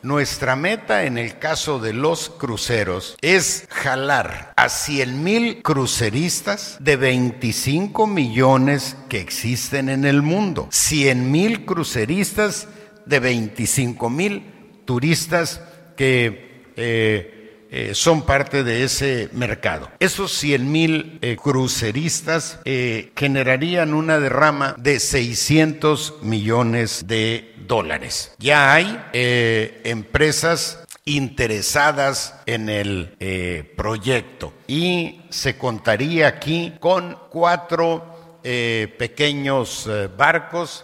Nuestra meta en el caso de los cruceros es jalar a 100,000 cruceristas de 25 millones que existen en el mundo. 100,000 cruceristas de 25,000 turistas que son parte de ese mercado. Esos 100,000 cruceristas generarían una derrama de 600 millones de dólares. Ya hay empresas interesadas en el proyecto y se contaría aquí con 4 pequeños barcos